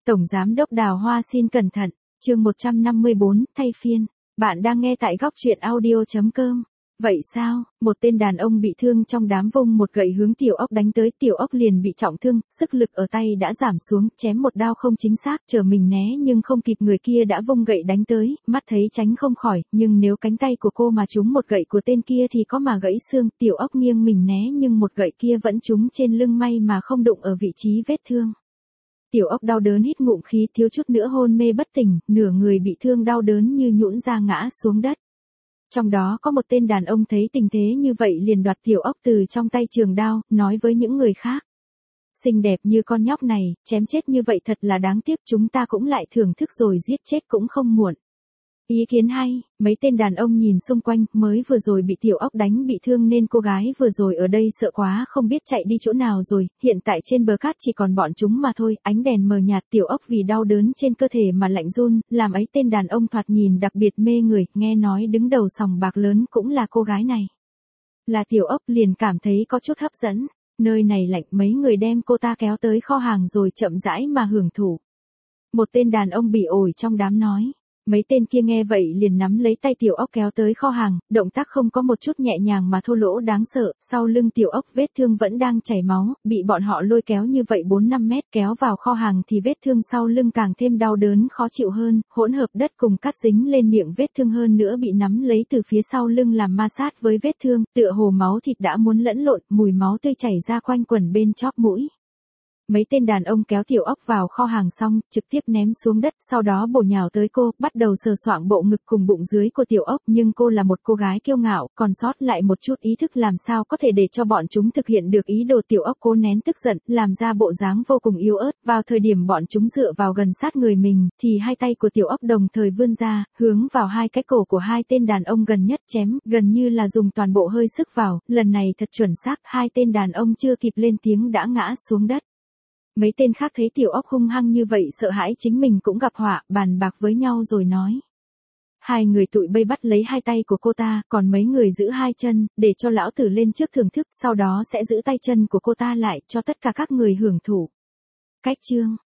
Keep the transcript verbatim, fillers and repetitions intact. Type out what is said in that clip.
Tổng Giám đốc Đào Hoa xin cẩn thận, chương một trăm năm mươi bốn, thay phiên. Bạn đang nghe tại góc truyện audio chấm com. Vậy sao, một tên đàn ông bị thương trong đám vung một gậy hướng Tiểu Ốc đánh tới, Tiểu Ốc liền bị trọng thương, sức lực ở tay đã giảm xuống, chém một đao không chính xác, chờ mình né nhưng không kịp, người kia đã vung gậy đánh tới, mắt thấy tránh không khỏi, nhưng nếu cánh tay của cô mà trúng một gậy của tên kia thì có mà gãy xương, Tiểu Ốc nghiêng mình né nhưng một gậy kia vẫn trúng trên lưng, may mà không đụng ở vị trí vết thương. Tiểu Ốc đau đớn hít ngụm khí, thiếu chút nữa hôn mê bất tỉnh, nửa người bị thương đau đớn như nhũn ra ngã xuống đất. Trong đó có một tên đàn ông thấy tình thế như vậy liền đoạt Tiểu Ốc từ trong tay trường đao, nói với những người khác. Xinh đẹp như con nhóc này, chém chết như vậy thật là đáng tiếc, chúng ta cũng lại thưởng thức rồi giết chết cũng không muộn. Ý kiến hay, mấy tên đàn ông nhìn xung quanh, mới vừa rồi bị Tiểu Ốc đánh bị thương nên cô gái vừa rồi ở đây sợ quá không biết chạy đi chỗ nào rồi, hiện tại trên bờ cát chỉ còn bọn chúng mà thôi, ánh đèn mờ nhạt, Tiểu Ốc vì đau đớn trên cơ thể mà lạnh run, làm ấy tên đàn ông thoạt nhìn đặc biệt mê người, nghe nói đứng đầu sòng bạc lớn cũng là cô gái này. Là Tiểu Ốc liền cảm thấy có chút hấp dẫn, nơi này lạnh, mấy người đem cô ta kéo tới kho hàng rồi chậm rãi mà hưởng thụ. Một tên đàn ông bị ổi trong đám nói. Mấy tên kia nghe vậy liền nắm lấy tay Tiểu Ốc kéo tới kho hàng, động tác không có một chút nhẹ nhàng mà thô lỗ đáng sợ, sau lưng Tiểu Ốc vết thương vẫn đang chảy máu, bị bọn họ lôi kéo như vậy bốn năm mét kéo vào kho hàng thì vết thương sau lưng càng thêm đau đớn khó chịu hơn, hỗn hợp đất cùng cát dính lên miệng vết thương hơn nữa bị nắm lấy từ phía sau lưng làm ma sát với vết thương, tựa hồ máu thịt đã muốn lẫn lộn, mùi máu tươi chảy ra quanh quẩn bên chóp mũi. Mấy tên đàn ông kéo Tiểu Ốc vào kho hàng xong, trực tiếp ném xuống đất, sau đó bổ nhào tới cô, bắt đầu sờ soạng bộ ngực cùng bụng dưới của Tiểu Ốc, nhưng cô là một cô gái kiêu ngạo, còn sót lại một chút ý thức làm sao có thể để cho bọn chúng thực hiện được ý đồ. Tiểu Ốc cố nén tức giận, làm ra bộ dáng vô cùng yếu ớt, vào thời điểm bọn chúng dựa vào gần sát người mình, thì hai tay của Tiểu Ốc đồng thời vươn ra, hướng vào hai cái cổ của hai tên đàn ông gần nhất chém, gần như là dùng toàn bộ hơi sức vào, lần này thật chuẩn xác, hai tên đàn ông chưa kịp lên tiếng đã ngã xuống đất. Mấy tên khác thấy Tiểu Ốc hung hăng như vậy sợ hãi chính mình cũng gặp họa, bàn bạc với nhau rồi nói. Hai người tụi bây bắt lấy hai tay của cô ta, còn mấy người giữ hai chân, để cho lão tử lên trước thưởng thức, sau đó sẽ giữ tay chân của cô ta lại cho tất cả các người hưởng thụ. Cách chương